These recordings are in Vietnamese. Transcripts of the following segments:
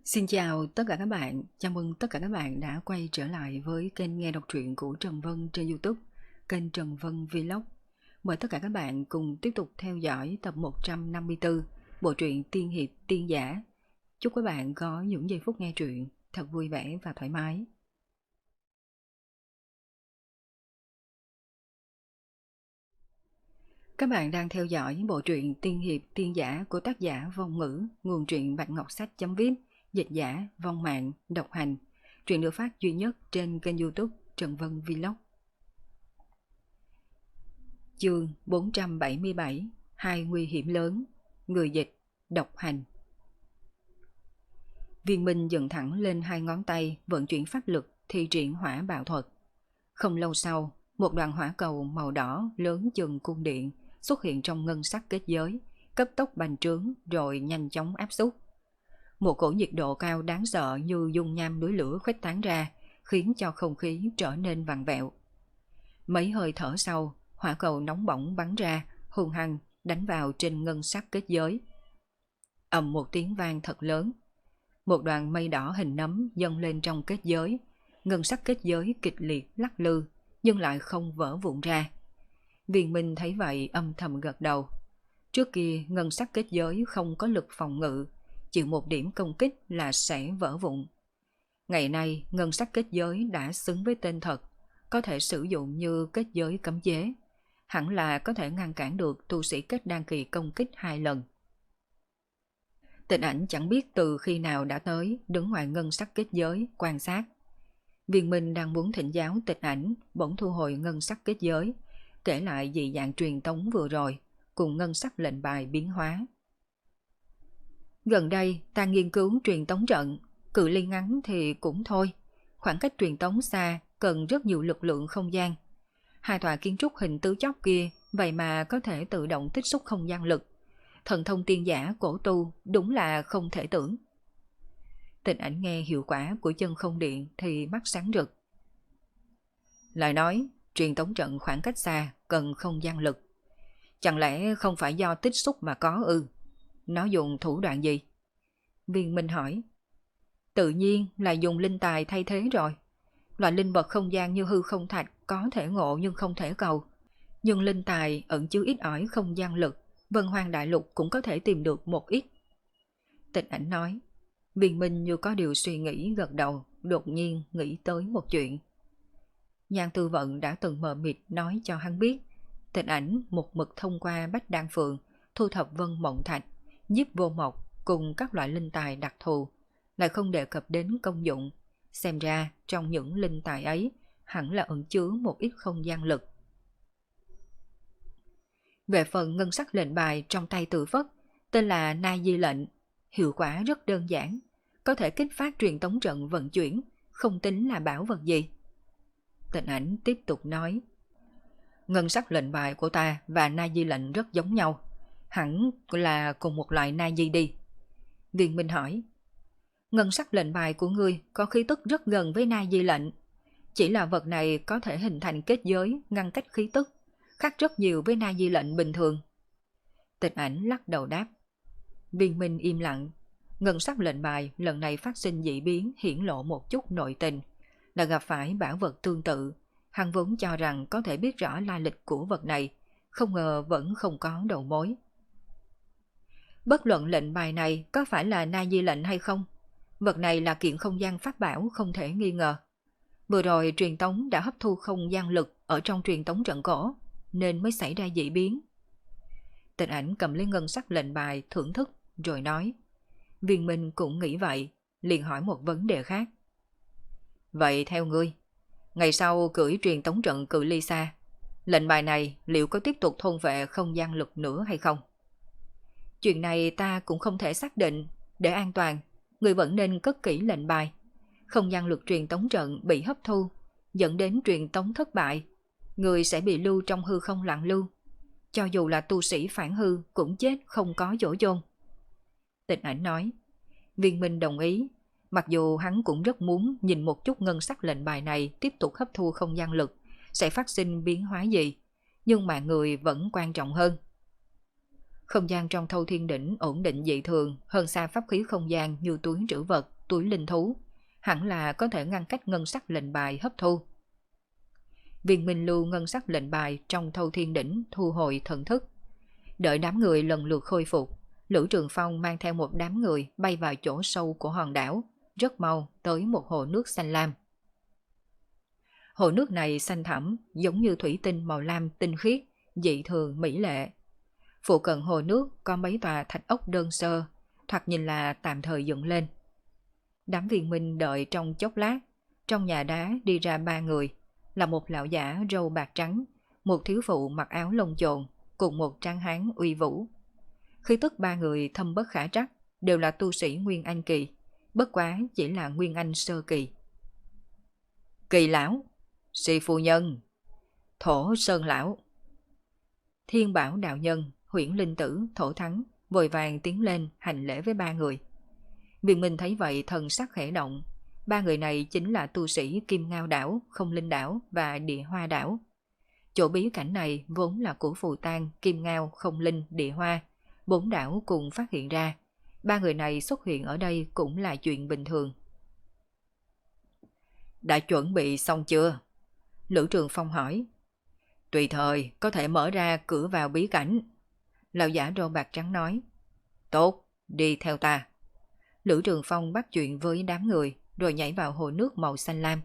Xin chào tất cả các bạn, chào mừng tất cả các bạn đã quay trở lại với kênh nghe đọc truyện của Trần Vân trên YouTube, kênh Trần Vân Vlog. Mời tất cả các bạn cùng tiếp tục theo dõi tập 154, bộ truyện Tiên Hiệp Tiên Giả. Chúc các bạn có những giây phút nghe truyện thật vui vẻ và thoải mái. Các bạn đang theo dõi bộ truyện Tiên Hiệp Tiên Giả của tác giả Vong Ngữ, nguồn truyện Bạch Ngọc Sách.vip, dịch giả Vong Mạng, độc hành. Truyện được phát duy nhất trên kênh YouTube Trần Vân Vlog. Chương 477, hai nguy hiểm lớn, người dịch, độc hành. Viên Minh dựng thẳng lên hai ngón tay, vận chuyển pháp lực, thi triển hỏa bạo thuật. Không lâu sau, một đoàn hỏa cầu màu đỏ lớn chừng cung điện xuất hiện trong ngân sắc kết giới, cấp tốc bành trướng rồi nhanh chóng áp xúc. Một cổ nhiệt độ cao đáng sợ như dung nham núi lửa khuếch tán ra, khiến cho không khí trở nên vặn vẹo. Mấy hơi thở sau, hỏa cầu nóng bỏng bắn ra, hung hăng đánh vào trên ngân sắc kết giới. Ầm một tiếng vang thật lớn. Một đoàn mây đỏ hình nấm dâng lên trong kết giới, ngân sắc kết giới kịch liệt lắc lư, nhưng lại không vỡ vụn ra. Viên Minh thấy vậy âm thầm gật đầu. Trước kia ngân sắc kết giới không có lực phòng ngự, chịu một điểm công kích là sẽ vỡ vụn. Ngày nay ngân sắc kết giới đã xứng với tên thật, có thể sử dụng như kết giới cấm chế, hẳn là có thể ngăn cản được tu sĩ kết đan kỳ công kích 2 lần. Tịnh Ảnh chẳng biết từ khi nào đã tới, đứng ngoài ngân sắc kết giới quan sát. Viên Minh đang muốn thỉnh giáo Tịnh Ảnh, bỗng thu hồi ngân sắc kết giới, kể lại dị dạng truyền tống vừa rồi, cùng ngân sắc lệnh bài biến hóa. Gần đây ta nghiên cứu truyền tống trận, cự ly ngắn thì cũng thôi, khoảng cách truyền tống xa cần rất nhiều lực lượng không gian. Hai tòa kiến trúc hình tứ chóc kia vậy mà có thể tự động tích xúc không gian lực. Thần thông tiên giả cổ tu đúng là không thể tưởng. Tịnh Ảnh nghe hiệu quả của chân không điện thì mắt sáng rực. Lại nói, truyền tống trận khoảng cách xa cần không gian lực. Chẳng lẽ không phải do tích xúc mà có ư? Nó dùng thủ đoạn gì? Viên Minh hỏi. Tự nhiên là dùng linh tài thay thế rồi. Loại linh vật không gian như hư không thạch có thể ngộ nhưng không thể cầu. Nhưng linh tài ẩn chứa ít ỏi không gian lực, Vân Hoang Đại Lục cũng có thể tìm được một ít. Tịnh Ảnh nói. Viên Minh như có điều suy nghĩ gật đầu, đột nhiên nghĩ tới một chuyện. Nhan Tư Vận đã từng mờ mịt nói cho hắn biết, Tịnh Ảnh một mực thông qua Bách Đan Phượng thu thập Vân Mộng Thạch, Nhiếp Vô Mộc cùng các loại linh tài đặc thù, lại không đề cập đến công dụng. Xem ra trong những linh tài ấy hẳn là ẩn chứa một ít không gian lực. Về phần ngân sắc lệnh bài trong tay Từ Phất, tên là Na Di lệnh, hiệu quả rất đơn giản, có thể kích phát truyền tống trận vận chuyển, không tính là bảo vật gì. Tịnh Ảnh tiếp tục nói. Ngân sắc lệnh bài của ta và Na Di lệnh rất giống nhau, hẳn là cùng một loại Na Di đi. Viên Minh hỏi. Ngân sắc lệnh bài của ngươi có khí tức rất gần với Na Di lệnh, chỉ là vật này có thể hình thành kết giới ngăn cách khí tức, khác rất nhiều với Na Di lệnh bình thường. Tịnh Ảnh lắc đầu đáp. Viên Minh im lặng. Ngân sắc lệnh bài lần này phát sinh dị biến, hiển lộ một chút nội tình, là gặp phải bảo vật tương tự. Hắn vốn cho rằng có thể biết rõ lai lịch của vật này, không ngờ vẫn không có đầu mối. Bất luận lệnh bài này có phải là Na Di lệnh hay không, vật này là kiện không gian pháp bảo không thể nghi ngờ. Vừa rồi truyền tống đã hấp thu không gian lực ở trong truyền tống trận cổ, nên mới xảy ra dị biến. Tịnh Ảnh cầm lấy ngân sắc lệnh bài thưởng thức rồi nói. Viên Minh cũng nghĩ vậy, liền hỏi một vấn đề khác. Vậy theo ngươi, ngày sau cưỡi truyền tống trận cự ly xa, lệnh bài này liệu có tiếp tục thôn vệ không gian lực nữa hay không? Chuyện này ta cũng không thể xác định, để an toàn, người vẫn nên cất kỹ lệnh bài. Không gian lực truyền tống trận bị hấp thu, dẫn đến truyền tống thất bại, người sẽ bị lưu trong hư không lặng lưu. Cho dù là tu sĩ phản hư cũng chết không có chỗ chôn. Tịnh Ảnh nói. Viên Minh đồng ý, mặc dù hắn cũng rất muốn nhìn một chút ngân sắc lệnh bài này tiếp tục hấp thu không gian lực sẽ phát sinh biến hóa gì, nhưng mà người vẫn quan trọng hơn. Không gian trong Thâu Thiên Đỉnh ổn định dị thường hơn xa pháp khí không gian như túi trữ vật. túi linh thú, hẳn là có thể ngăn cách ngân sắc lệnh bài hấp thu. Viên Minh lưu ngân sắc lệnh bài trong Thâu Thiên Đỉnh thu hồi thần thức. Đợi đám người lần lượt khôi phục, Lữ Trường Phong mang theo một đám người bay vào chỗ sâu của hòn đảo, rất mau tới một hồ nước xanh lam. Hồ nước này xanh thẳm, giống như thủy tinh màu lam tinh khiết, dị thường mỹ lệ. Phụ cận hồ nước có mấy tòa thạch ốc đơn sơ, thoạt nhìn là tạm thời dựng lên. Đám viên minh đợi trong chốc lát, trong nhà đá đi ra 3 người, là một lão giả râu bạc trắng, một thiếu phụ mặc áo lông chồn, cùng một tráng hán uy vũ. Khí tức 3 người thâm bất khả trắc, đều là tu sĩ Nguyên Anh kỳ, bất quá chỉ là Nguyên Anh sơ kỳ. Kỳ lão, Si phu nhân, Thổ Sơn lão, Thiên Bảo đạo nhân, Huyễn Linh tử, Thổ Thắng vội vàng tiến lên hành lễ với 3 người. Viên Minh thấy vậy thần sắc khẽ động. 3 người này chính là tu sĩ Kim Ngao đảo, Không Linh đảo và Địa Hoa đảo. Chỗ bí cảnh này vốn là của Phù Tang, Kim Ngao, Không Linh, Địa Hoa. 4 đảo cùng phát hiện ra. 3 người này xuất hiện ở đây cũng là chuyện bình thường. Đã chuẩn bị xong chưa? Lữ Trường Phong hỏi. Tùy thời có thể mở ra cửa vào bí cảnh. Lão giả râu bạc trắng nói. Tốt, đi theo ta. Lữ Trường Phong bắt chuyện với đám người rồi nhảy vào hồ nước màu xanh lam.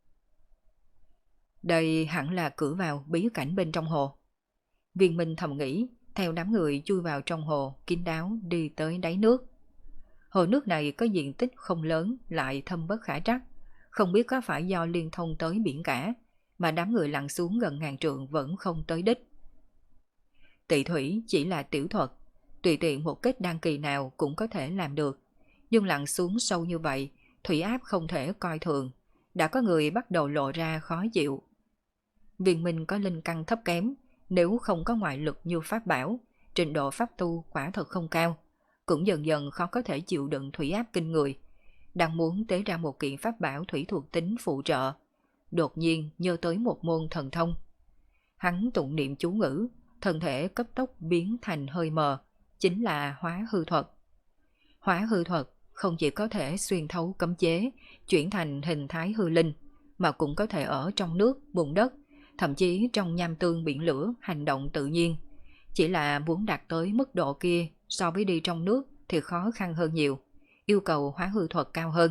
Đây hẳn là cửa vào bí cảnh bên trong hồ. Viên Minh thầm nghĩ, theo đám người chui vào trong hồ, kín đáo đi tới đáy nước. Hồ nước này có diện tích không lớn lại thâm bất khả trắc, không biết có phải do liên thông tới biển cả, mà đám người lặn xuống gần ngàn trượng vẫn không tới đích. Tị thủy chỉ là tiểu thuật, tùy tiện một kết đăng kỳ nào cũng có thể làm được, nhưng lặn xuống sâu như vậy, thủy áp không thể coi thường, đã có người bắt đầu lộ ra khó chịu. Viên Minh có linh căn thấp kém, nếu không có ngoại lực như pháp bảo, trình độ pháp tu quả thật không cao, cũng dần dần khó có thể chịu đựng thủy áp kinh người. Đang muốn tế ra một kiện pháp bảo thủy thuộc tính phụ trợ, đột nhiên nhớ tới một môn thần thông. Hắn tụng niệm chú ngữ, thân thể cấp tốc biến thành hơi mờ, chính là hóa hư thuật. Hóa hư thuật không chỉ có thể xuyên thấu cấm chế, chuyển thành hình thái hư linh, mà cũng có thể ở trong nước, bùn đất, thậm chí trong nham tương biển lửa hành động tự nhiên. Chỉ là muốn đạt tới mức độ kia so với đi trong nước thì khó khăn hơn nhiều, yêu cầu hóa hư thuật cao hơn.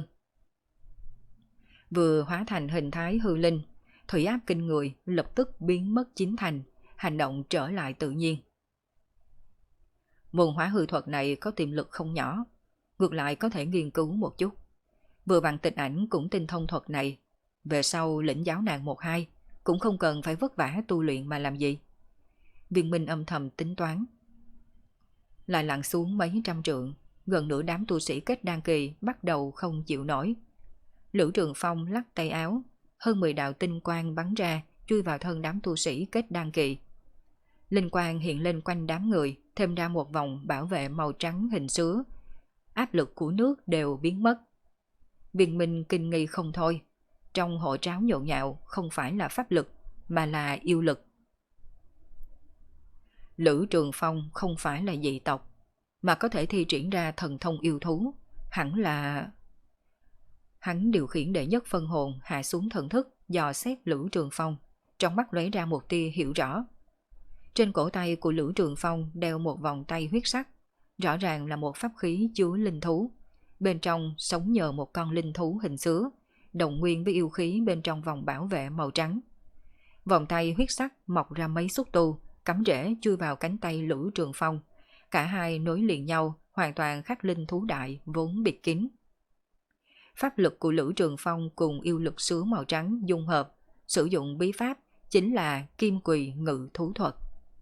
Vừa hóa thành hình thái hư linh, thủy áp kinh người lập tức biến mất chín thành, hành động trở lại tự nhiên. Môn hóa hư thuật này có tiềm lực không nhỏ, ngược lại có thể nghiên cứu một chút. Vừa bằng Tịch Ảnh cũng tinh thông thuật này, về sau lĩnh giáo nàng 1-2 cũng không cần phải vất vả tu luyện mà làm gì. Viên Minh âm thầm tính toán. Lại lặn xuống mấy trăm trượng, gần nửa đám tu sĩ kết đan kỳ bắt đầu không chịu nổi. Lữ Trường Phong lắc tay áo, hơn 10 đạo tinh quang bắn ra, chui vào thân đám tu sĩ kết đan kỳ. Linh quang hiện lên quanh đám người, thêm ra một vòng bảo vệ màu trắng hình sứa. Áp lực của nước đều biến mất. Viên Minh kinh nghi không thôi. Trong hộ tráo nhộn nhạo không phải là pháp lực, mà là yêu lực. Lữ Trường Phong không phải là dị tộc, mà có thể thi triển ra thần thông yêu thú, hẳn là... Hắn điều khiển đệ nhất phân hồn hạ xuống thần thức, dò xét Lữ Trường Phong, trong mắt lóe ra một tia hiểu rõ. Trên cổ tay của Lữ Trường Phong đeo một vòng tay huyết sắc, rõ ràng là một pháp khí chứa linh thú. Bên trong sống nhờ một con linh thú hình sứa, đồng nguyên với yêu khí bên trong vòng bảo vệ màu trắng. Vòng tay huyết sắc mọc ra mấy xúc tu, cắm rễ chui vào cánh tay Lữ Trường Phong. Cả hai nối liền nhau, hoàn toàn khác linh thú đại vốn bịt kín. Pháp lực của Lữ Trường Phong cùng yêu lực sứa màu trắng dung hợp, sử dụng bí pháp chính là Kim Quỳ Ngự Thú Thuật.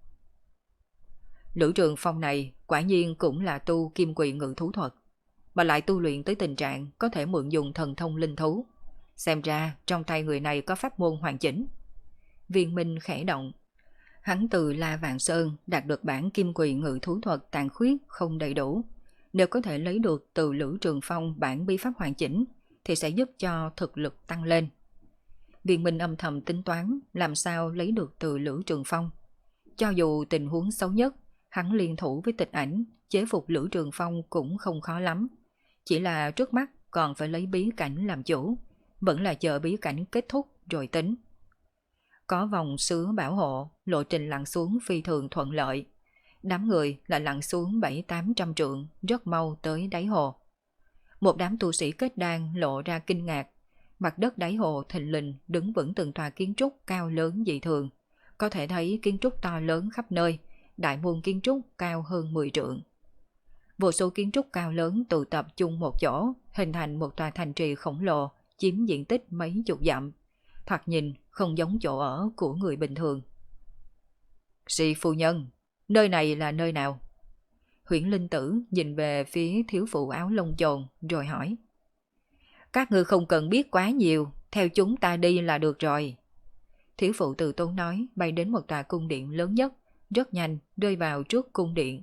Lữ Trường Phong này quả nhiên cũng là tu Kim Quỳ Ngự Thú Thuật, mà lại tu luyện tới tình trạng có thể mượn dùng thần thông linh thú. Xem ra trong tay người này có pháp môn hoàn chỉnh. Viên Minh khẽ động. Hắn từ La Vạn Sơn đạt được bản Kim Quỳ Ngự Thú Thuật tàn khuyết không đầy đủ. Nếu có thể lấy được từ Lữ Trường Phong bản bí pháp hoàn chỉnh thì sẽ giúp cho thực lực tăng lên. Viên Minh âm thầm tính toán làm sao lấy được từ Lữ Trường Phong. Cho dù tình huống xấu nhất, hắn liên thủ với Tịch Ảnh chế phục Lữ Trường Phong cũng không khó lắm. Chỉ là trước mắt còn phải lấy bí cảnh làm chủ, vẫn là chờ bí cảnh kết thúc rồi tính. Có vòng sứ bảo hộ, lộ trình lặn xuống phi thường thuận lợi. Đám người lại lặn xuống 700-800 trượng, rất mau tới đáy hồ. Một đám tu sĩ kết đan lộ ra kinh ngạc. Mặt đất đáy hồ thình lình đứng vững từng tòa kiến trúc cao lớn dị thường. Có thể thấy kiến trúc to lớn khắp nơi, đại môn kiến trúc cao hơn 10 trượng. Vô số kiến trúc cao lớn tụ tập chung một chỗ, hình thành một tòa thành trì khổng lồ, chiếm diện tích mấy chục dặm. Thoạt nhìn không giống chỗ ở của người bình thường. Sĩ phu nhân, nơi này là nơi nào? Huyễn Linh Tử nhìn về phía thiếu phụ áo lông chồn rồi hỏi. Các ngươi không cần biết quá nhiều, theo chúng ta đi là được rồi. Thiếu phụ từ tốn nói, bay đến một tòa cung điện lớn nhất, rất nhanh rơi vào trước cung điện.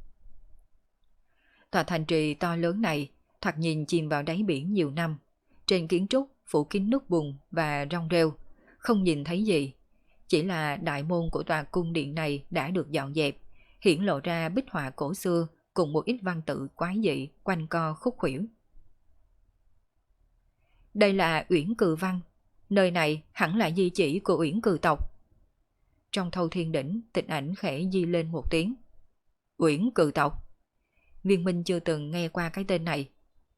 Tòa thành trì to lớn này thoạt nhìn chìm vào đáy biển nhiều năm. Trên kiến trúc phủ kín nước bùn và rong rêu, không nhìn thấy gì. Chỉ là đại môn của tòa cung điện này đã được dọn dẹp, hiển lộ ra bích họa cổ xưa cùng một ít văn tự quái dị quanh co khúc khuỷu. Đây là Uyển Cừ Văn, nơi này hẳn là di chỉ của Uyển Cừ tộc. Trong Thâu Thiên Đỉnh, Tịch Ảnh khẽ di lên một tiếng. Uyển Cừ tộc? Viên Minh chưa từng nghe qua cái tên này.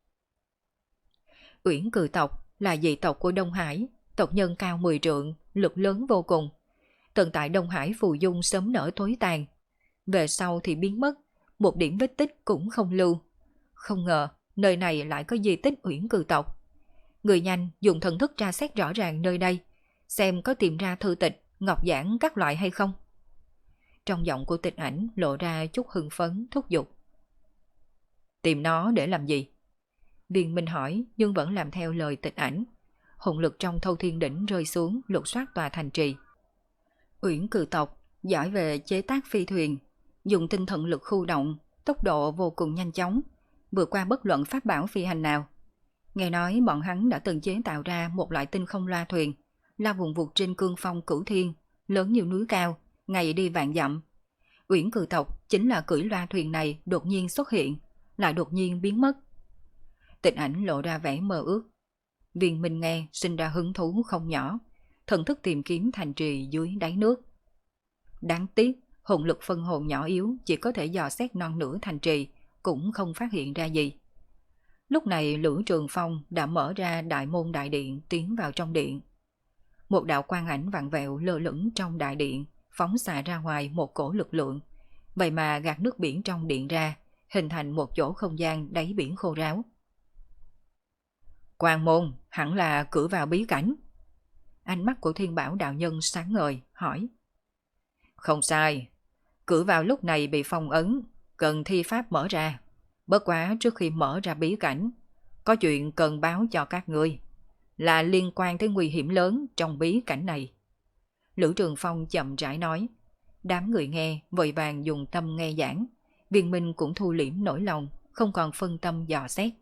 Uyển Cừ tộc là dị tộc của Đông Hải, tộc nhân cao 10 trượng, lực lớn vô cùng. Tận tại Đông Hải phù dung sớm nở thối tàn. Về sau thì biến mất, một điểm vết tích cũng không lưu. Không ngờ nơi này lại có di tích Uyển Cừ tộc. Người nhanh dùng thần thức tra xét rõ ràng nơi đây, xem có tìm ra thư tịch, ngọc giản các loại hay không. Trong giọng của Tịch Ảnh lộ ra chút hưng phấn thúc giục. Tìm nó để làm gì? Viên Minh hỏi nhưng vẫn làm theo lời Tịch Ảnh. Hồn lực trong Thâu Thiên Đỉnh rơi xuống lục soát tòa thành trì. Uyển Cừ tộc giỏi về chế tác phi thuyền, dùng tinh thần lực khu động, tốc độ vô cùng nhanh chóng, vượt qua bất luận pháp bảo phi hành nào. Nghe nói bọn hắn đã từng chế tạo ra một loại tinh không loa thuyền, lao vùng vụt trên cương phong cửu thiên, lớn như núi cao, ngày đi vạn dặm. Uyển Cừ tộc chính là cưỡi loa thuyền này đột nhiên xuất hiện, lại đột nhiên biến mất. Tịch Ảnh lộ ra vẻ mơ ước. Viên Minh nghe sinh ra hứng thú không nhỏ, thần thức tìm kiếm thành trì dưới đáy nước. Đáng tiếc, hồn lực phân hồn nhỏ yếu chỉ có thể dò xét non nửa thành trì, cũng không phát hiện ra gì. Lúc này Lữ Trường Phong đã mở ra đại môn đại điện tiến vào trong điện. Một đạo quang ảnh vặn vẹo lơ lửng trong đại điện, phóng xạ ra ngoài một cổ lực lượng. Vậy mà gạt nước biển trong điện ra, hình thành một chỗ không gian đáy biển khô ráo. Quang môn hẳn là cửa vào bí cảnh. Ánh mắt của Thiên Bảo đạo nhân sáng ngời, hỏi. Không sai, cửa vào lúc này bị phong ấn, cần thi pháp mở ra. Bất quá trước khi mở ra bí cảnh, có chuyện cần báo cho các ngươi, là liên quan tới nguy hiểm lớn trong bí cảnh này. Lữ Trường Phong chậm rãi nói. Đám người nghe vội vàng dùng tâm nghe giảng. Viên Minh cũng thu liễm nỗi lòng, không còn phân tâm dò xét.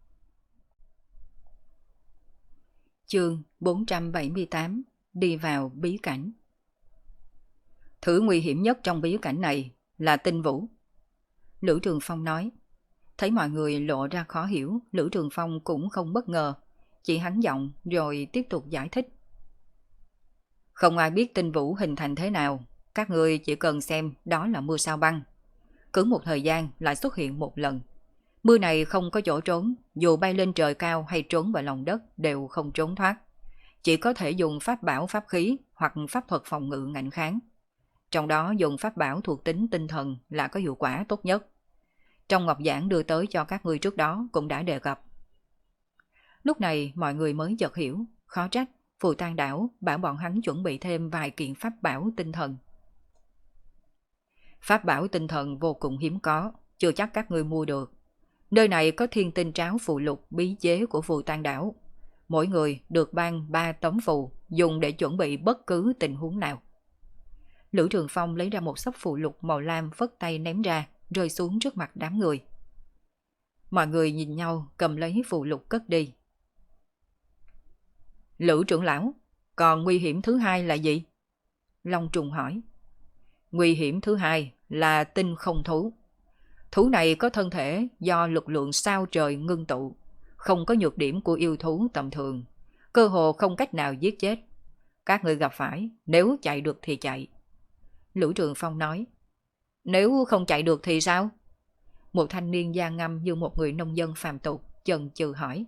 Chương 478 đi vào bí cảnh. Thứ nguy hiểm nhất trong bí cảnh này là tinh vũ. Lữ Trường Phong nói. Thấy mọi người lộ ra khó hiểu, Lữ Trường Phong cũng không bất ngờ, chỉ hắn giọng rồi tiếp tục giải thích. Không ai biết tinh vũ hình thành thế nào, các ngươi chỉ cần xem đó là mưa sao băng. Cứ một thời gian lại xuất hiện một lần. Mưa này không có chỗ trốn, dù bay lên trời cao hay trốn vào lòng đất đều không trốn thoát. Chỉ có thể dùng pháp bảo pháp khí hoặc pháp thuật phòng ngự ngạnh kháng. Trong đó dùng pháp bảo thuộc tính tinh thần là có hiệu quả tốt nhất. Trong ngọc giảng đưa tới cho các ngươi trước đó cũng đã đề cập. Lúc này mọi người mới chợt hiểu, khó trách Phù Tang Đảo bảo bọn hắn chuẩn bị thêm vài kiện pháp bảo tinh thần. Pháp bảo tinh thần vô cùng hiếm có, chưa chắc các ngươi mua được. Nơi này có thiên tinh tráo phụ lục bí chế của Phù Tang Đảo. Mỗi người được ban 3 tấm phù, dùng để chuẩn bị bất cứ tình huống nào. Lữ Trường Phong lấy ra một xấp phù lục màu lam phất tay ném ra, rơi xuống trước mặt đám người. Mọi người nhìn nhau cầm lấy phù lục cất đi. Lữ trưởng lão, còn nguy hiểm thứ hai là gì? Long Trùng hỏi. Nguy hiểm thứ hai là tinh không thú. Thú này có thân thể do lực lượng sao trời ngưng tụ, không có nhược điểm của yêu thú tầm thường, cơ hồ không cách nào giết chết. Các người gặp phải, nếu chạy được thì chạy. Lữ Trường Phong nói. Nếu không chạy được thì sao? Một thanh niên da ngăm như một người nông dân phàm tục, chần chừ hỏi.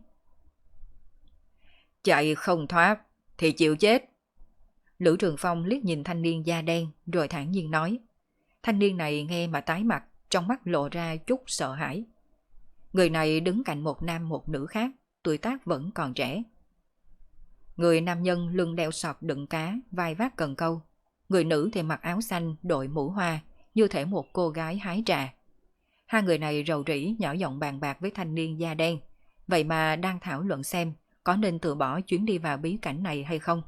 Chạy không thoát, thì chịu chết. Lữ Trường Phong liếc nhìn thanh niên da đen, rồi thản nhiên nói. Thanh niên này nghe mà tái mặt, trong mắt lộ ra chút sợ hãi. Người này đứng cạnh một nam một nữ khác, tuổi tác vẫn còn trẻ. Người nam nhân lưng đeo sọt đựng cá, vai vác cần câu. Người nữ thì mặc áo xanh, đội mũ hoa, như thể một cô gái hái trà. Hai người này rầu rĩ nhỏ giọng bàn bạc với thanh niên da đen, vậy mà đang thảo luận xem có nên từ bỏ chuyến đi vào bí cảnh này hay không.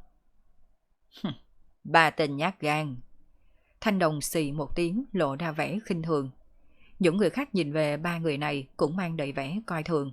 Ba tên nhát gan. Thanh Đồng xì một tiếng, lộ ra vẻ khinh thường. Những người khác nhìn về ba người này cũng mang đầy vẻ coi thường.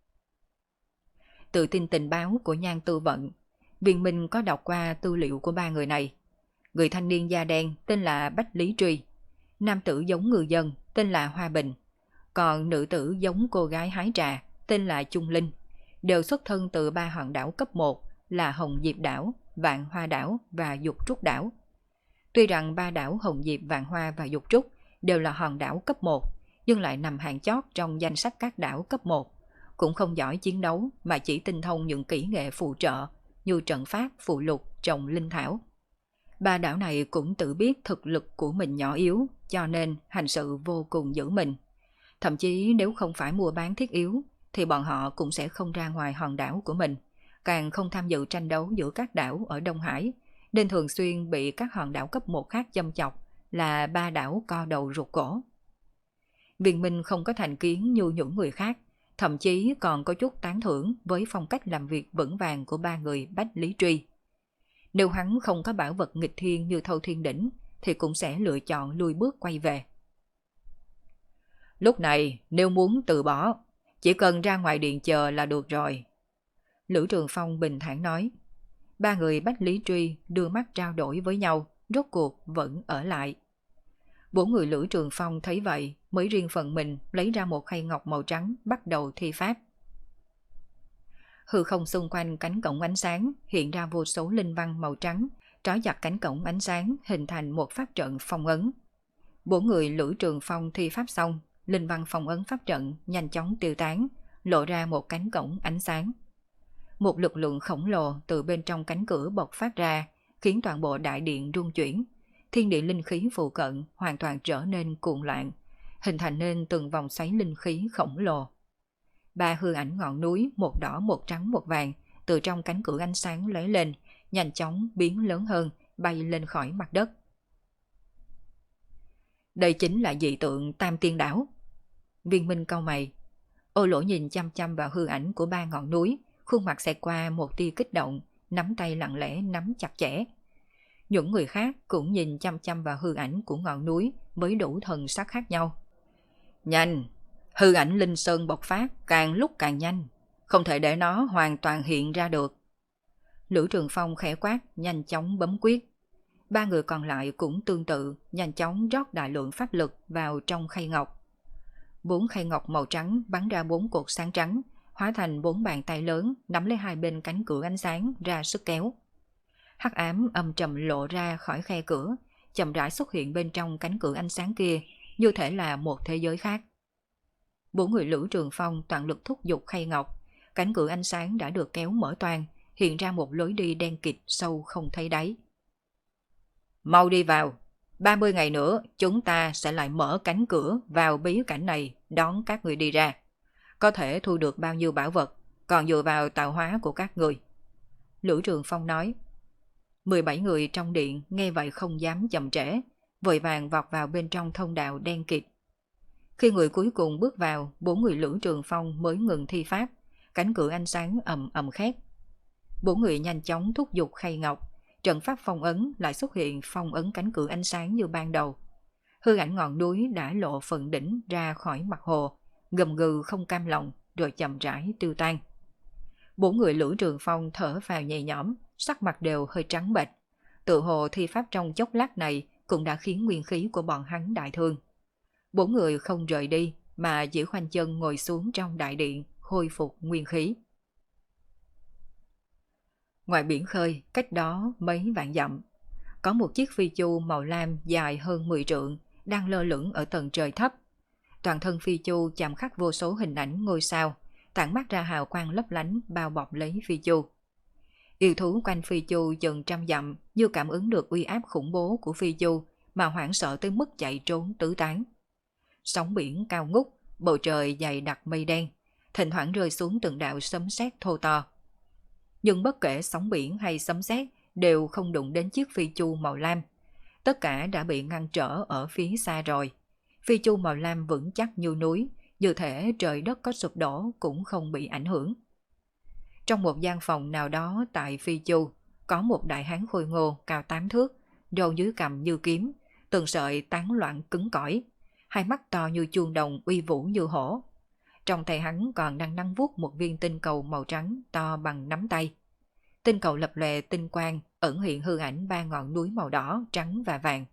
Từ tin tình báo của Nhan Tư Vận, Viên Minh có đọc qua tư liệu của ba người này. Người thanh niên da đen tên là Bách Lý Truy, nam tử giống ngư dân tên là Hoa Bình, còn nữ tử giống cô gái hái trà tên là Trung Linh, đều xuất thân từ ba hòn đảo cấp 1 là Hồng Diệp đảo, Vạn Hoa đảo và Dục Trúc đảo. Tuy rằng ba đảo Hồng Diệp, Vạn Hoa và Dục Trúc đều là hòn đảo cấp 1, nhưng lại nằm hạng chót trong danh sách các đảo cấp 1, cũng không giỏi chiến đấu mà chỉ tinh thông những kỹ nghệ phụ trợ như trận pháp, phụ lục, trồng linh thảo. Ba đảo này cũng tự biết thực lực của mình nhỏ yếu, cho nên hành sự vô cùng giữ mình. Thậm chí nếu không phải mua bán thiết yếu, thì bọn họ cũng sẽ không ra ngoài hòn đảo của mình, càng không tham dự tranh đấu giữa các đảo ở Đông Hải, nên thường xuyên bị các hòn đảo cấp 1 khác châm chọc là ba đảo co đầu rụt cổ. Viên Minh không có thành kiến như những người khác, thậm chí còn có chút tán thưởng với phong cách làm việc vững vàng của ba người Bách Lý Truy. Nếu hắn không có bảo vật nghịch thiên như Thâu Thiên Đỉnh, thì cũng sẽ lựa chọn lui bước quay về. Lúc này, nếu muốn từ bỏ, chỉ cần ra ngoài điện chờ là được rồi. Lữ Trường Phong bình thản nói. Ba người Bách Lý Truy đưa mắt trao đổi với nhau, rốt cuộc vẫn ở lại. Bốn người Lữ Trường Phong thấy vậy, mới riêng phần mình lấy ra một khay ngọc màu trắng, bắt đầu thi pháp. Hư không xung quanh cánh cổng ánh sáng hiện ra vô số linh văn màu trắng, trói chặt cánh cổng ánh sáng hình thành một pháp trận phong ấn. Bốn người Lữ Trường Phong thi pháp xong, linh văn phong ấn pháp trận nhanh chóng tiêu tán, lộ ra một cánh cổng ánh sáng. Một lực lượng khổng lồ từ bên trong cánh cửa bộc phát ra, khiến toàn bộ đại điện rung chuyển. Thiên địa linh khí phụ cận hoàn toàn trở nên cuồng loạn, hình thành nên từng vòng xoáy linh khí khổng lồ. Ba hư ảnh ngọn núi, một đỏ, một trắng, một vàng, từ trong cánh cửa ánh sáng lóe lên, nhanh chóng biến lớn hơn, bay lên khỏi mặt đất. Đây chính là dị tượng Tam Tiên Đảo. Viên Minh cau mày. Ô Lỗ nhìn chăm chăm vào hư ảnh của ba ngọn núi, khuôn mặt xẹt qua một tia kích động, nắm tay lặng lẽ nắm chặt chẽ. Những người khác cũng nhìn chăm chăm vào hư ảnh của ngọn núi với đủ thần sắc khác nhau. Nhanh! Hư ảnh Linh Sơn bộc phát càng lúc càng nhanh, không thể để nó hoàn toàn hiện ra được. Lữ Trường Phong khẽ quát, nhanh chóng bấm quyết. Ba người còn lại cũng tương tự, nhanh chóng rót đại lượng pháp lực vào trong khay ngọc. 4 khay ngọc màu trắng bắn ra 4 cột sáng trắng, hóa thành 4 bàn tay lớn nắm lấy hai bên cánh cửa ánh sáng ra sức kéo. Hắc ám âm trầm lộ ra khỏi khe cửa, chậm rãi xuất hiện bên trong cánh cửa ánh sáng kia, như thể là một thế giới khác. 4 người Lữ Trường Phong toàn lực thúc giục khay ngọc, cánh cửa ánh sáng đã được kéo mở toang, hiện ra một lối đi đen kịt sâu không thấy đáy. Mau đi vào, 30 ngày nữa chúng ta sẽ lại mở cánh cửa vào bí cảnh này đón các người đi ra. Có thể thu được bao nhiêu bảo vật, còn dựa vào tạo hóa của các người. Lữ Trường Phong nói. 17 người trong điện nghe vậy không dám chậm trễ, vội vàng vọt vào bên trong thông đạo đen kịt. Khi người cuối cùng bước vào, 4 người Lữ Trường Phong mới ngừng thi pháp, cánh cửa ánh sáng ầm ầm khét. 4 người nhanh chóng thúc giục khay ngọc, trận pháp phong ấn lại xuất hiện phong ấn cánh cửa ánh sáng như ban đầu. Hư ảnh ngọn núi đã lộ phần đỉnh ra khỏi mặt hồ, gầm gừ không cam lòng rồi chậm rãi tiêu tan. 4 người Lữ Trường Phong thở vào nhẹ nhõm, sắc mặt đều hơi trắng bệch. Tự hồ thi pháp trong chốc lát này cũng đã khiến nguyên khí của bọn hắn đại thương. 4 người không rời đi mà chỉ khoanh chân ngồi xuống trong đại điện, khôi phục nguyên khí. Ngoài biển khơi, cách đó mấy vạn dặm, có một chiếc phi chu màu lam dài hơn 10 trượng đang lơ lửng ở tầng trời thấp. Toàn thân phi chu chạm khắc vô số hình ảnh ngôi sao, tản mát ra hào quang lấp lánh bao bọc lấy phi chu. Yêu thú quanh phi chu chừng trăm dặm như cảm ứng được uy áp khủng bố của phi chu mà hoảng sợ tới mức chạy trốn tứ tán. Sóng biển cao ngút, bầu trời dày đặc mây đen, thỉnh thoảng rơi xuống từng đạo sấm sét thô to. Nhưng bất kể sóng biển hay sấm sét đều không đụng đến chiếc phi chu màu lam. Tất cả đã bị ngăn trở ở phía xa rồi. Phi chu màu lam vững chắc như núi, như thể trời đất có sụp đổ cũng không bị ảnh hưởng. Trong một gian phòng nào đó tại phi chu, có một đại hán khôi ngô cao 8 thước, râu dưới cằm như kiếm, từng sợi tán loạn cứng cỏi, hai mắt to như chuông đồng uy vũ như hổ. Trong tay hắn còn đang nắn vuốt một viên tinh cầu màu trắng to bằng nắm tay. Tinh cầu lập lòe tinh quang, ẩn hiện hư ảnh ba ngọn núi màu đỏ, trắng và vàng.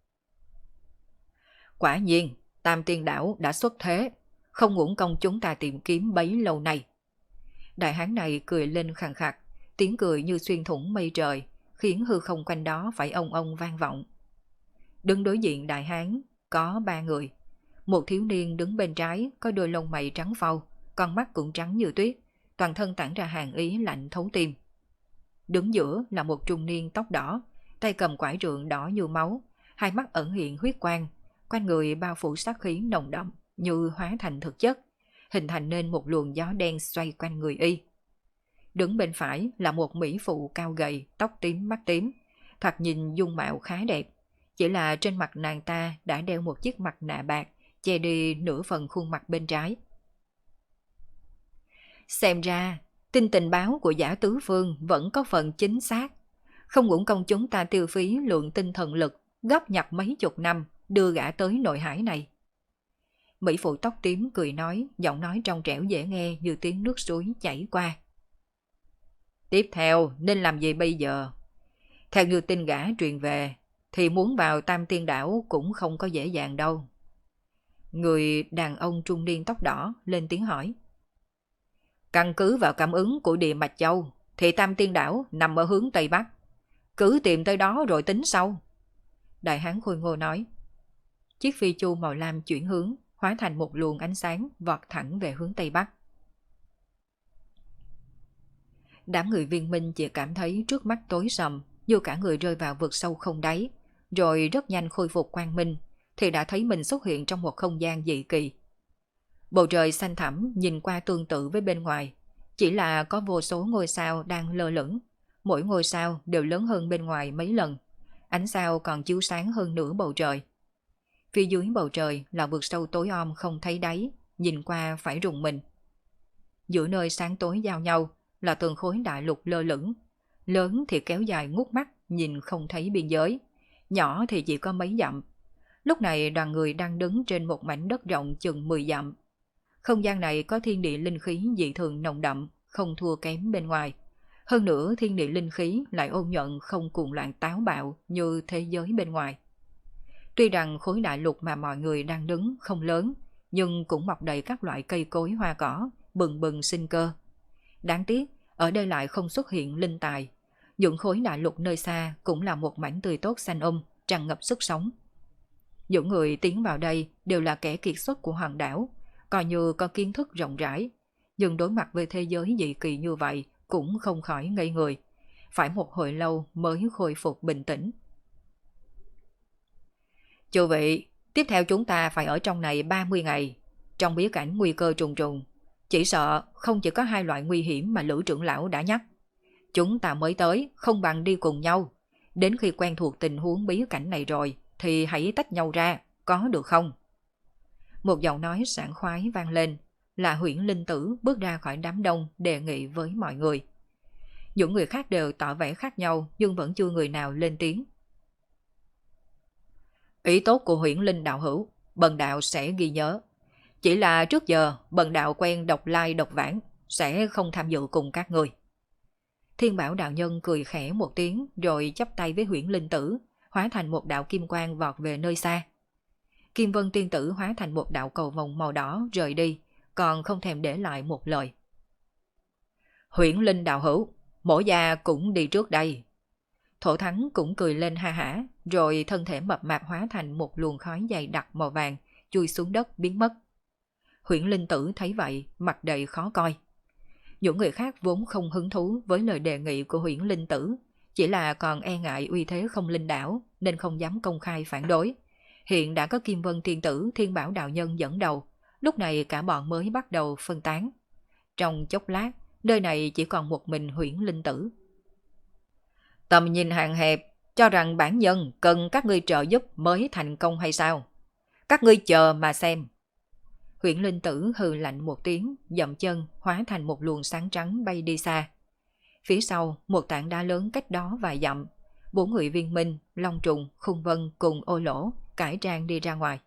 Quả nhiên, Tam Tiên Đảo đã xuất thế, không uổng công chúng ta tìm kiếm bấy lâu nay. Đại hán này cười lên khàn khặt, tiếng cười như xuyên thủng mây trời, khiến hư không quanh đó phải ông ông vang vọng. Đứng đối diện đại hán có 3 người. Một thiếu niên đứng bên trái có đôi lông mày trắng phau, con mắt cũng trắng như tuyết, toàn thân tản ra hàn ý lạnh thấu tim. Đứng giữa là một trung niên tóc đỏ, tay cầm quải trượng đỏ như máu, hai mắt ẩn hiện huyết quang, quanh người bao phủ sát khí nồng đậm như hóa thành thực chất, hình thành nên một luồng gió đen xoay quanh người y. Đứng bên phải là một mỹ phụ cao gầy, tóc tím mắt tím, thoạt nhìn dung mạo khá đẹp, chỉ là trên mặt nàng ta đã đeo một chiếc mặt nạ bạc che đi nửa phần khuôn mặt bên trái. Xem ra, tin tình báo của Giả Tứ Phương vẫn có phần chính xác. Không uổng công chúng ta tiêu phí lượng tinh thần lực góp nhặt mấy chục năm đưa gã tới nội hải này. Mỹ phụ tóc tím cười nói, giọng nói trong trẻo dễ nghe như tiếng nước suối chảy qua. Tiếp theo nên làm gì bây giờ? Theo như tin gã truyền về, thì muốn vào Tam Tiên Đảo cũng không có dễ dàng đâu. Người đàn ông trung niên tóc đỏ lên tiếng hỏi. Căn cứ vào cảm ứng của địa Mạch Châu, thì Tam Tiên Đảo nằm ở hướng Tây Bắc. Cứ tìm tới đó rồi tính sau. Đại hán khôi ngô nói. Chiếc phi chu màu lam chuyển hướng, hóa thành một luồng ánh sáng vọt thẳng về hướng Tây Bắc. Đám người Viên Minh chỉ cảm thấy trước mắt tối sầm, dù cả người rơi vào vực sâu không đáy, rồi rất nhanh khôi phục quang minh, thì đã thấy mình xuất hiện trong một không gian dị kỳ. Bầu trời xanh thẳm nhìn qua tương tự với bên ngoài, chỉ là có vô số ngôi sao đang lơ lửng, mỗi ngôi sao đều lớn hơn bên ngoài mấy lần, ánh sao còn chiếu sáng hơn nửa bầu trời. Phía dưới bầu trời là vực sâu tối om không thấy đáy, nhìn qua phải rùng mình. Giữa nơi sáng tối giao nhau là từng khối đại lục lơ lửng, lớn thì kéo dài ngút mắt nhìn không thấy biên giới, nhỏ thì chỉ có mấy dặm. Lúc này đoàn người đang đứng trên một mảnh đất rộng chừng 10 dặm. Không gian này có thiên địa linh khí dị thường nồng đậm, không thua kém bên ngoài. Hơn nữa thiên địa linh khí lại ôn nhuận không cuồng loạn táo bạo như thế giới bên ngoài. Tuy rằng khối đại lục mà mọi người đang đứng không lớn, nhưng cũng mọc đầy các loại cây cối hoa cỏ, bừng bừng sinh cơ. Đáng tiếc, ở đây lại không xuất hiện linh tài. Những khối đại lục nơi xa cũng là một mảnh tươi tốt xanh tràn ngập sức sống. Những người tiến vào đây đều là kẻ kiệt xuất của hòn đảo, coi như có kiến thức rộng rãi, nhưng đối mặt với thế giới dị kỳ như vậy cũng không khỏi ngây người, phải một hồi lâu mới khôi phục bình tĩnh. Chư vị, tiếp theo chúng ta phải ở trong này 30 ngày, trong bí cảnh nguy cơ trùng trùng, chỉ sợ không chỉ có 2 loại nguy hiểm mà Lữ trưởng lão đã nhắc. Chúng ta mới tới, không bằng đi cùng nhau, đến khi quen thuộc tình huống bí cảnh này rồi thì hãy tách nhau ra, có được không? Một giọng nói sảng khoái vang lên, là Huyễn Linh Tử bước ra khỏi đám đông đề nghị với mọi người. Những người khác đều tỏ vẻ khác nhau nhưng vẫn chưa người nào lên tiếng. Ý tốt của Huyễn Linh đạo hữu, bần đạo sẽ ghi nhớ. Chỉ là trước giờ bần đạo quen độc lai độc vãng, sẽ không tham dự cùng các người. Thiên Bảo đạo nhân cười khẽ một tiếng rồi chắp tay với Huyễn Linh Tử, hóa thành một đạo kim quang vọt về nơi xa. Kim Vân tiên tử hóa thành một đạo cầu vồng màu đỏ rời đi, còn không thèm để lại một lời. Huyễn Linh đạo hữu, mỗ gia cũng đi trước đây. Thổ Thắng cũng cười lên ha hả, rồi thân thể mập mạp hóa thành một luồng khói dày đặc màu vàng, chui xuống đất biến mất. Huyễn Linh Tử thấy vậy, mặt đầy khó coi. Những người khác vốn không hứng thú với lời đề nghị của Huyễn Linh Tử, chỉ là còn e ngại uy thế không linh đảo nên không dám công khai phản đối. Hiện đã có Kim Vân Tiên Tử, Thiên Bảo Đạo Nhân dẫn đầu, lúc này cả bọn mới bắt đầu phân tán. Trong chốc lát, nơi này chỉ còn một mình Huyễn Linh Tử. Tầm nhìn hạn hẹp, cho rằng bản nhân cần các ngươi trợ giúp mới thành công hay sao? Các ngươi chờ mà xem. Huyễn Linh Tử hừ lạnh một tiếng, dậm chân hóa thành một luồng sáng trắng bay đi xa. Phía sau, một tảng đá lớn cách đó vài dặm, 4 người Viên Minh, Long Trùng, Khung Vân cùng Ô Lỗ cải trang đi ra ngoài.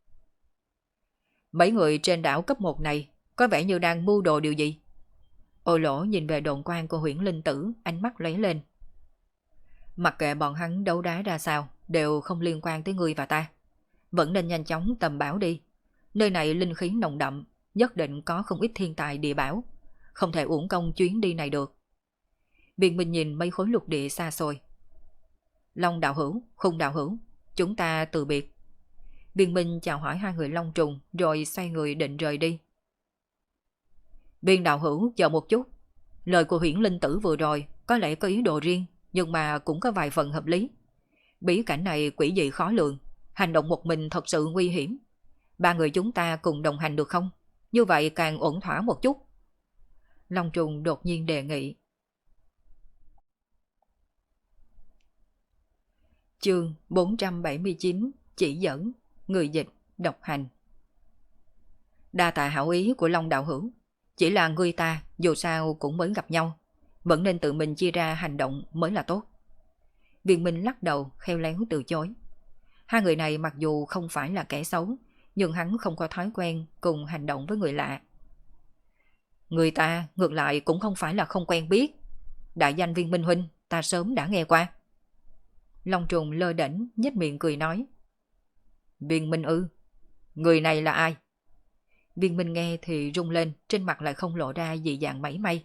Mấy người trên đảo cấp 1 này có vẻ như đang mưu đồ điều gì? Ô Lỗ nhìn về đồn quan của Huyễn Linh Tử, ánh mắt lóe lên. Mặc kệ bọn hắn đấu đá ra sao, đều không liên quan tới ngươi và ta. Vẫn nên nhanh chóng tầm bảo đi. Nơi này linh khí nồng đậm, nhất định có không ít thiên tài địa bảo. Không thể uổng công chuyến đi này được. Viên Minh nhìn mấy khối lục địa xa xôi. Long đạo hữu, Khung đạo hữu, chúng ta từ biệt. Viên Minh chào hỏi hai người Long Trùng rồi xoay người định rời đi. Viên đạo hữu chờ một chút. Lời của Huyễn Linh Tử vừa rồi có lẽ có ý đồ riêng, nhưng mà cũng có vài phần hợp lý. Bí cảnh này quỷ dị khó lường, hành động một mình thật sự nguy hiểm. 3 người chúng ta cùng đồng hành được không? Như vậy càng ổn thỏa một chút. Long Trùng đột nhiên đề nghị. Chương 479 chỉ dẫn, người dịch, độc hành. Đa tạ hảo ý của Long đạo hữu. Chỉ là người ta dù sao cũng mới gặp nhau, vẫn nên tự mình chia ra hành động mới là tốt. Viên Minh lắc đầu khéo léo từ chối. Hai người này mặc dù không phải là kẻ xấu, nhưng hắn không có thói quen cùng hành động với người lạ. Người ta ngược lại cũng không phải là không quen biết. Đại danh Viên Minh huynh ta sớm đã nghe qua. Long Trùng lơ đễnh nhếch miệng cười nói. Viên Minh ư? Người này là ai? Viên Minh nghe thì rung lên, trên mặt lại không lộ ra dị dạng mảy may.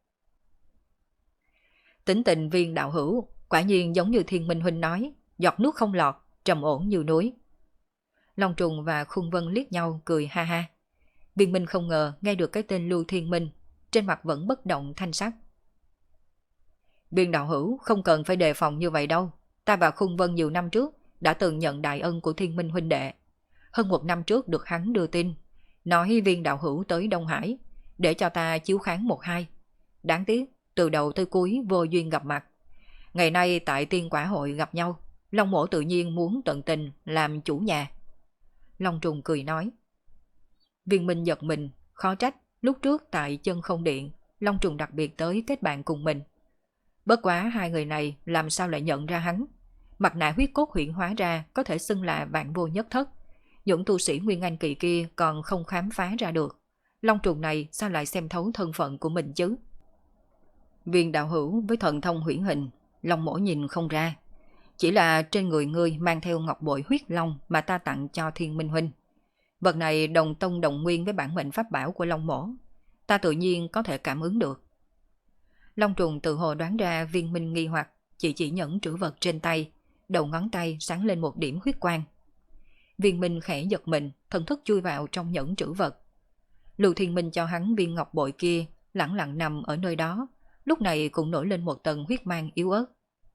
Tính tình Viên đạo hữu quả nhiên giống như Thiên Minh huynh nói, giọt nước không lọt, trầm ổn như núi. Long Trùng và Khung Vân liếc nhau cười ha ha. Viên Minh không ngờ nghe được cái tên Lưu Thiên Minh, trên mặt vẫn bất động thanh sắc. Viên đạo hữu không cần phải đề phòng như vậy đâu. Ta và Khung Vân nhiều năm trước đã từng nhận đại ân của Thiên Minh huynh đệ. Hơn 1 năm trước được hắn đưa tin, nói Viên đạo hữu tới Đông Hải, để cho ta chiếu kháng 1-2. Đáng tiếc, từ đầu tới cuối vô duyên gặp mặt. Ngày nay tại Tiên Quả Hội gặp nhau, Long mỗ tự nhiên muốn tận tình làm chủ nhà. Long Trùng cười nói. Viên Minh giật mình, khó trách lúc trước tại Chân Không Điện, Long Trùng đặc biệt tới kết bạn cùng mình. Bất quá hai người này làm sao lại nhận ra hắn. Mặt nạ huyết cốt huyễn hóa ra có thể xưng là vạn vô nhất thất. Những tu sĩ Nguyên Anh kỳ kia còn không khám phá ra được. Long Trùng này sao lại xem thấu thân phận của mình chứ? Viên đạo hữu với thần thông huyễn hình, Long mỗ nhìn không ra. Chỉ là trên người ngươi mang theo ngọc bội huyết long mà ta tặng cho Thiên Minh huynh. Vật này đồng tông đồng nguyên với bản mệnh pháp bảo của Long mỗ. Ta tự nhiên có thể cảm ứng được. Long Trùng tự hồ đoán ra Viên Minh nghi hoặc, chỉ nhẫn trữ vật trên tay, đầu ngón tay sáng lên một điểm huyết quang. Viên Minh khẽ giật mình, thần thức chui vào trong nhẫn trữ vật. Lưu Thiên Minh cho hắn viên ngọc bội kia, lẳng lặng nằm ở nơi đó, lúc này cũng nổi lên một tầng huyết mang yếu ớt.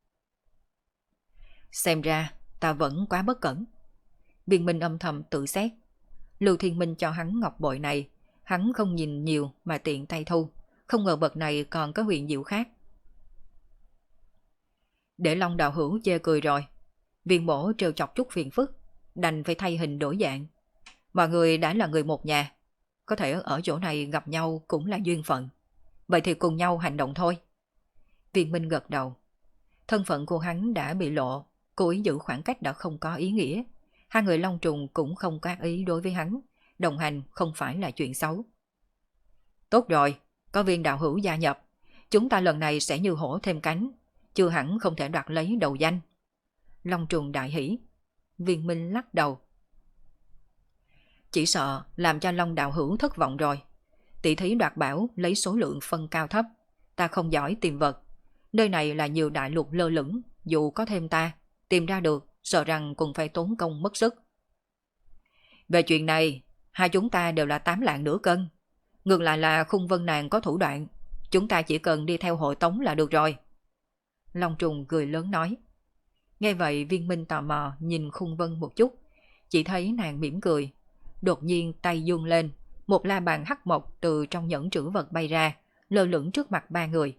Xem ra, ta vẫn quá bất cẩn. Viên Minh âm thầm tự xét. Lưu Thiên Minh cho hắn ngọc bội này, hắn không nhìn nhiều mà tiện tay thu, không ngờ vật này còn có huyền diệu khác. Để Long đạo hữu chê cười rồi, Viên mỗ trêu chọc chút phiền phức, đành phải thay hình đổi dạng. Mọi người đã là người một nhà, có thể ở chỗ này gặp nhau cũng là duyên phận. Vậy thì cùng nhau hành động thôi. Viên Minh gật đầu. Thân phận của hắn đã bị lộ, cố ý giữ khoảng cách đã không có ý nghĩa. Hai người Long Trùng cũng không có ác ý đối với hắn, đồng hành không phải là chuyện xấu. Tốt rồi, có Viên đạo hữu gia nhập, chúng ta lần này sẽ như hổ thêm cánh, chưa hẳn không thể đoạt lấy đầu danh. Long Trùng đại hỉ. Viên Minh lắc đầu. Chỉ sợ làm cho Long đạo hữu thất vọng rồi. Tỷ thí đoạt bảo lấy số lượng phân cao thấp. Ta không giỏi tìm vật. Nơi này là nhiều đại lục lơ lửng, dù có thêm ta, tìm ra được, sợ rằng cũng phải tốn công mất sức. Về chuyện này, hai chúng ta đều là 8 lạng nửa cân. Ngược lại là Khung Vân nàng có thủ đoạn, chúng ta chỉ cần đi theo hội tống là được rồi. Long Trùng cười lớn nói. Nghe vậy Viên Minh tò mò nhìn Khung Vân một chút, chỉ thấy nàng mỉm cười. Đột nhiên tay giương lên, một la bàn hắc mộc từ trong nhẫn trữ vật bay ra, lơ lửng trước mặt ba người.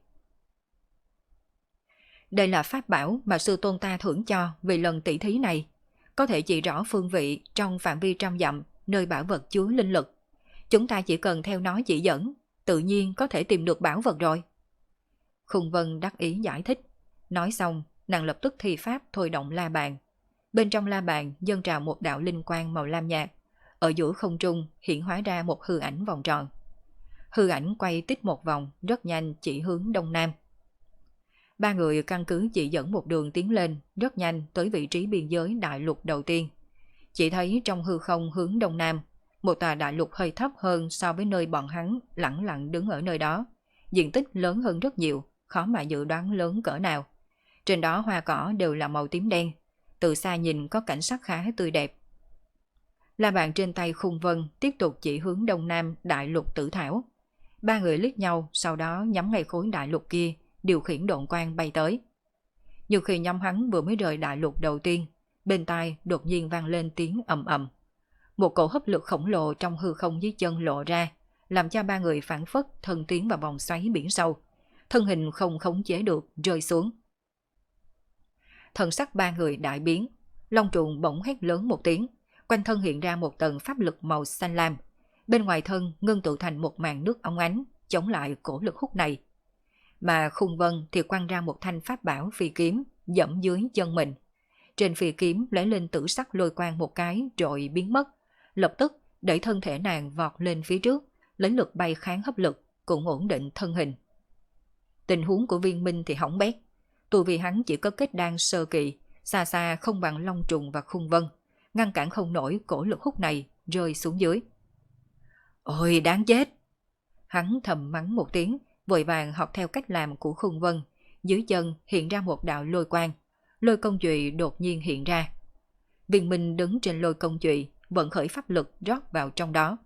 Đây là pháp bảo mà sư tôn ta thưởng cho vì lần tỷ thí này, có thể chỉ rõ phương vị trong phạm vi 100 dặm nơi bảo vật chứa linh lực. Chúng ta chỉ cần theo nó chỉ dẫn, tự nhiên có thể tìm được bảo vật rồi. Khung Vân đắc ý giải thích. Nói xong, nàng lập tức thi pháp thôi động la bàn. Bên trong la bàn dâng trào một đạo linh quang màu lam nhạt. Ở giữa không trung hiện hóa ra một hư ảnh vòng tròn. Hư ảnh quay tít một vòng, rất nhanh chỉ hướng đông nam. Ba người căn cứ chỉ dẫn một đường tiến lên, rất nhanh tới vị trí biên giới đại lục đầu tiên. Chỉ thấy trong hư không hướng đông nam, một tòa đại lục hơi thấp hơn so với nơi bọn hắn lẳng lặng đứng ở nơi đó. Diện tích lớn hơn rất nhiều, khó mà dự đoán lớn cỡ nào. Trên đó hoa cỏ đều là màu tím đen, từ xa nhìn có cảnh sắc khá tươi đẹp. La bàn trên tay Khung Vân tiếp tục chỉ hướng đông nam đại lục Tử Thảo. Ba người liếc nhau, sau đó nhắm ngay khối đại lục kia, điều khiển độn quang bay tới. Nhưng khi nhóm hắn vừa mới rời đại lục đầu tiên, bên tai đột nhiên vang lên tiếng ầm ầm. Một cổ hấp lực khổng lồ trong hư không dưới chân lộ ra, làm cho ba người phản phất thân tiến vào vòng xoáy biển sâu. Thân hình không khống chế được rơi xuống. Thần sắc ba người đại biến, Long Trùng bỗng hét lớn một tiếng, quanh thân hiện ra một tầng pháp lực màu xanh lam. Bên ngoài thân ngưng tụ thành một màn nước óng ánh, chống lại cổ lực hút này. Mà Khung Vân thì quăng ra một thanh pháp bảo phi kiếm, dẫm dưới chân mình. Trên phi kiếm lấy lên tử sắc lôi quang một cái rồi biến mất. Lập tức đẩy thân thể nàng vọt lên phía trước, lấy lực bay kháng hấp lực, cũng ổn định thân hình. Tình huống của Viên Minh thì hỏng bét. Tu vì hắn chỉ có kết đan sơ kỳ, xa xa không bằng Long Trùng và Khung Vân, ngăn cản không nổi cổ lực hút này rơi xuống dưới. Ôi đáng chết! Hắn thầm mắng một tiếng, vội vàng học theo cách làm của Khung Vân. Dưới chân hiện ra một đạo lôi quang, lôi công chùy đột nhiên hiện ra. Viên Minh đứng trên lôi công chùy, vận khởi pháp lực rót vào trong đó.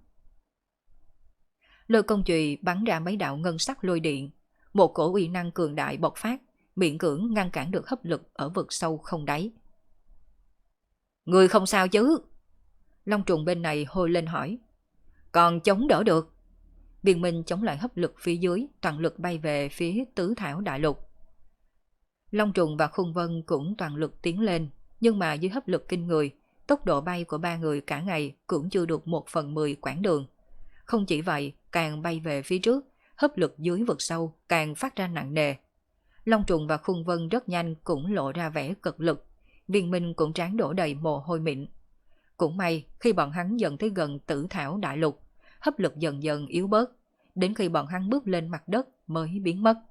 Lôi công chùy bắn ra mấy đạo ngân sắc lôi điện, một cổ uy năng cường đại bộc phát, miễn cưỡng ngăn cản được hấp lực ở vực sâu không đáy. Người không sao chứ? Long Trùng bên này hô lên hỏi. Còn chống đỡ được. Viên Minh chống lại hấp lực phía dưới, toàn lực bay về phía Tứ Thảo Đại Lục. Long Trùng và Khung Vân cũng toàn lực tiến lên, nhưng mà dưới hấp lực kinh người, tốc độ bay của ba người cả ngày cũng chưa được 1/10 quãng đường. Không chỉ vậy, càng bay về phía trước, hấp lực dưới vực sâu càng phát ra nặng nề. Long Trùng và Khung Vân rất nhanh cũng lộ ra vẻ cực lực, Viên Minh cũng trán đổ đầy mồ hôi mịn. Cũng may khi bọn hắn dần tới gần Tử Thảo Đại Lục, hấp lực dần dần yếu bớt, đến khi bọn hắn bước lên mặt đất mới biến mất.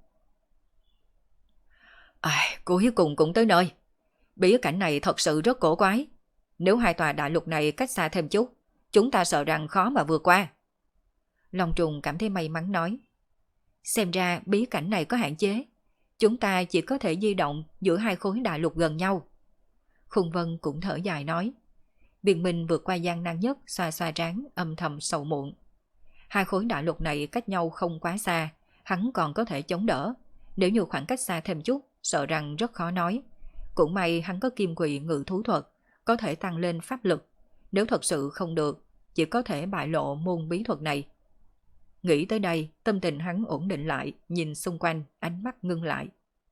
Cuối cùng cũng tới nơi. Bí cảnh này thật sự rất cổ quái. Nếu hai tòa đại lục này cách xa thêm chút, chúng ta sợ rằng khó mà vượt qua. Long Trùng cảm thấy may mắn nói. Xem ra bí cảnh này có hạn chế, chúng ta chỉ có thể di động giữa hai khối đại lục gần nhau. Khung Vân cũng thở dài nói. Viên Minh vượt qua gian nan nhất, xoa xoa trán âm thầm sầu muộn. Hai khối đại lục này cách nhau không quá xa, hắn còn có thể chống đỡ. Nếu như khoảng cách xa thêm chút, sợ rằng rất khó nói. Cũng may hắn có kim quỳ ngự thú thuật, có thể tăng lên pháp lực. Nếu thật sự không được, chỉ có thể bại lộ môn bí thuật này. Nghĩ tới đây, tâm tình hắn ổn định lại, nhìn xung quanh, ánh mắt ngưng lại.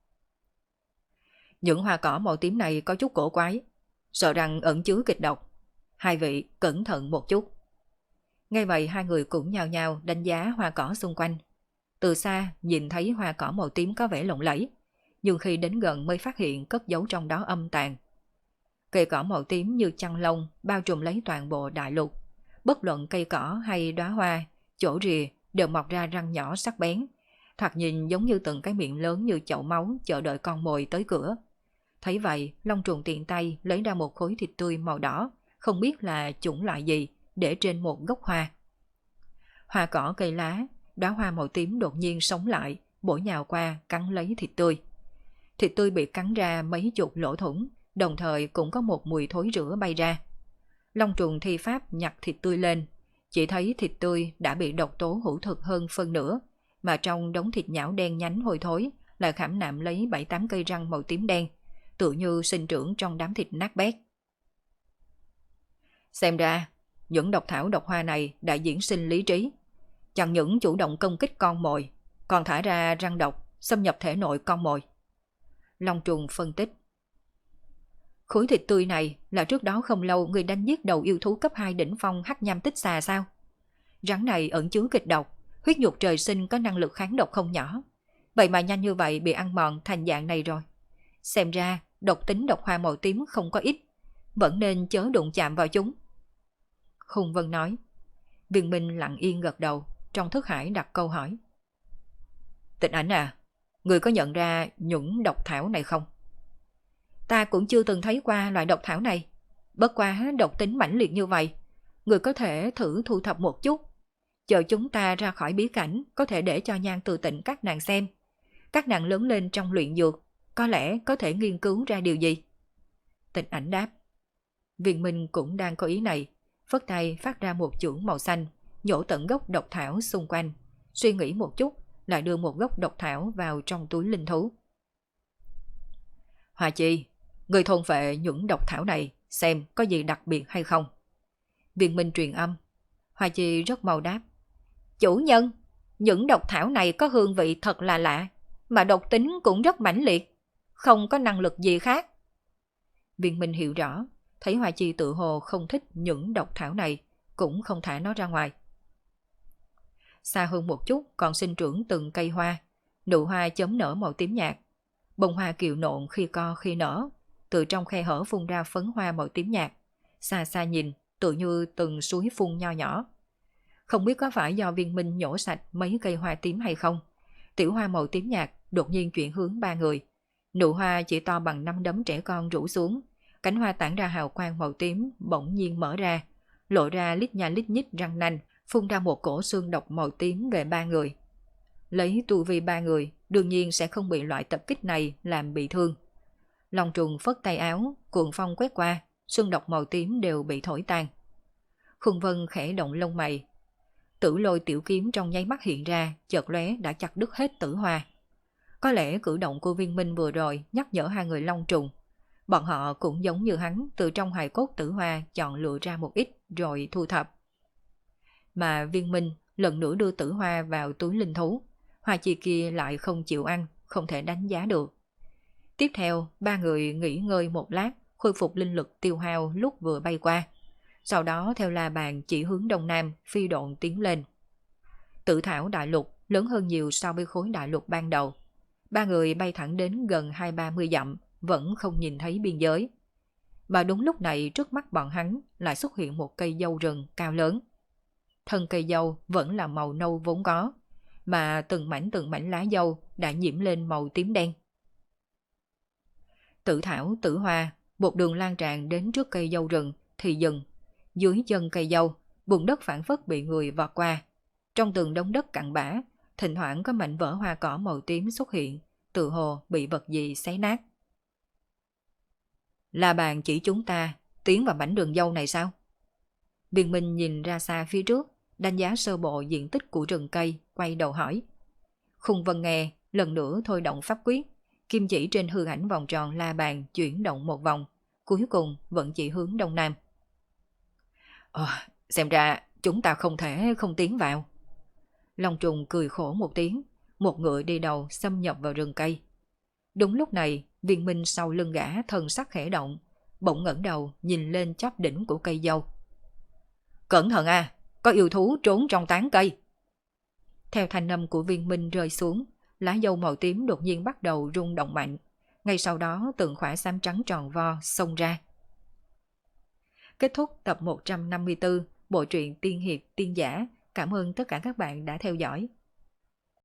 Những hoa cỏ màu tím này có chút cổ quái, sợ rằng ẩn chứa kịch độc. Hai vị cẩn thận một chút. Ngay vậy hai người cũng nhao nhao đánh giá hoa cỏ xung quanh. Từ xa nhìn thấy hoa cỏ màu tím có vẻ lộng lẫy, nhưng khi đến gần mới phát hiện cất giấu trong đó âm tàn. Cây cỏ màu tím như chăn lông bao trùm lấy toàn bộ đại lục. Bất luận cây cỏ hay đóa hoa, chỗ rìa đều mọc ra răng nhỏ sắc bén, thoạt nhìn giống như từng cái miệng lớn như chậu máu chờ đợi con mồi tới cửa. Thấy vậy, Long Trùng tiện tay lấy ra một khối thịt tươi màu đỏ, không biết là chủng loại gì, để trên một gốc hoa. Hoa cỏ cây lá, đóa hoa màu tím đột nhiên sống lại, bổ nhào qua cắn lấy thịt tươi. Thịt tươi bị cắn ra mấy chục lỗ thủng, đồng thời cũng có một mùi thối rữa bay ra. Long trùng thi pháp nhặt thịt tươi lên, chỉ thấy thịt tươi đã bị độc tố hữu thực hơn phân nửa, mà trong đống thịt nhão đen nhánh hôi thối lại khảm nạm lấy 7-8 cây răng màu tím đen, tựa như sinh trưởng trong đám thịt nát bét. Xem ra, những độc thảo độc hoa này đã diễn sinh lý trí, chẳng những chủ động công kích con mồi, còn thả ra răng độc, xâm nhập thể nội con mồi. Long trùng phân tích. Khối thịt tươi này là trước đó không lâu người đánh giết đầu yêu thú cấp 2 đỉnh phong hắc nham tích xà sao? Rắn này ẩn chứa kịch độc, huyết nhục trời sinh có năng lực kháng độc không nhỏ. Vậy mà nhanh như vậy bị ăn mòn thành dạng này rồi. Xem ra độc tính độc hoa màu tím không có ít, vẫn nên chớ đụng chạm vào chúng. Khung Vân nói. Viên Minh lặng yên gật đầu, trong thức hải đặt câu hỏi. Tịnh Ảnh à, người có nhận ra những độc thảo này không? Ta cũng chưa từng thấy qua loại độc thảo này. Bất quá độc tính mãnh liệt như vậy, người có thể thử thu thập một chút. Chờ chúng ta ra khỏi bí cảnh, có thể để cho Nhan Từ Tịnh các nàng xem. Các nàng lớn lên trong luyện dược, có lẽ có thể nghiên cứu ra điều gì. Tịnh Ảnh đáp. Viên Minh cũng đang có ý này, phất tay phát ra một chưởng màu xanh, nhổ tận gốc độc thảo xung quanh. Suy nghĩ một chút, lại đưa một gốc độc thảo vào trong túi linh thú. Hoa Chi, người thôn phệ những độc thảo này, xem có gì đặc biệt hay không. Viên Minh truyền âm. Hoa Chi rất mau đáp. Chủ nhân, những độc thảo này có hương vị thật là lạ, mà độc tính cũng rất mãnh liệt, không có năng lực gì khác. Viên Minh hiểu rõ, thấy Hoa Chi tự hồ không thích những độc thảo này, cũng không thả nó ra ngoài. Xa hơn một chút còn sinh trưởng từng cây hoa, nụ hoa chớm nở màu tím nhạt. Bông hoa kiều nộn khi co khi nở, từ trong khe hở phun ra phấn hoa màu tím nhạt. Xa xa nhìn, tự như từng suối phun nho nhỏ. Không biết có phải do Viên Minh nhổ sạch mấy cây hoa tím hay không, tiểu hoa màu tím nhạt đột nhiên chuyển hướng ba người. Nụ hoa chỉ to bằng 5 đấm trẻ con rủ xuống, cánh hoa tản ra hào quang màu tím bỗng nhiên mở ra, lộ ra lít nha lít nhít răng nanh, phun ra một cổ xương độc màu tím về ba người. Lấy tu vi ba người, đương nhiên sẽ không bị loại tập kích này làm bị thương. Long trùng phất tay áo, cuồng phong quét qua, xương độc màu tím đều bị thổi tan. Khung Vân khẽ động lông mày. Tử Lôi tiểu kiếm trong nháy mắt hiện ra, chợt lóe đã chặt đứt hết tử hoa. Có lẽ cử động của Viên Minh vừa rồi nhắc nhở hai người Long trùng. Bọn họ cũng giống như hắn, từ trong hài cốt tử hoa chọn lựa ra một ít rồi thu thập. Mà Viên Minh lần nữa đưa tử hoa vào túi linh thú. Hoa Chi kia lại không chịu ăn, không thể đánh giá được. Tiếp theo, ba người nghỉ ngơi một lát, khôi phục linh lực tiêu hao lúc vừa bay qua. Sau đó theo la bàn chỉ hướng đông nam, phi độn tiến lên. Tử thảo đại lục lớn hơn nhiều so với khối đại lục ban đầu. Ba người bay thẳng đến gần 20-30 dặm, vẫn không nhìn thấy biên giới. Và đúng lúc này trước mắt bọn hắn lại xuất hiện một cây dâu rừng cao lớn. Thân cây dâu vẫn là màu nâu vốn có, mà từng mảnh lá dâu đã nhiễm lên màu tím đen. Tử thảo, tử hoa, một đường lan tràn đến trước cây dâu rừng thì dừng. Dưới chân cây dâu, bùn đất phản phất bị người vọt qua. Trong từng đống đất cặn bã, thỉnh thoảng có mảnh vỡ hoa cỏ màu tím xuất hiện, tự hồ bị vật gì xé nát. La bàn chỉ chúng ta tiến vào mảnh đường dâu này sao? Viên Minh nhìn ra xa phía trước, đánh giá sơ bộ diện tích của rừng cây, quay đầu hỏi. Khung Vân nghe, lần nữa thôi động pháp quyết, kim chỉ trên hư ảnh vòng tròn la bàn chuyển động một vòng, cuối cùng vẫn chỉ hướng đông nam. Xem ra chúng ta không thể không tiến vào. Long trùng cười khổ một tiếng, một ngựa đi đầu xâm nhập vào rừng cây. Đúng lúc này, Viên Minh sau lưng gã thần sắc khẽ động, bỗng ngẩng đầu nhìn lên chóp đỉnh của cây dâu. Cẩn thận a, có yêu thú trốn trong tán cây. Theo thanh âm của Viên Minh rơi xuống, lá dâu màu tím đột nhiên bắt đầu rung động mạnh. Ngay sau đó từng khỏa xám trắng tròn vo xông ra. Kết thúc tập 154 bộ truyện Tiên Hiệp Tiên Giả. Cảm ơn tất cả các bạn đã theo dõi.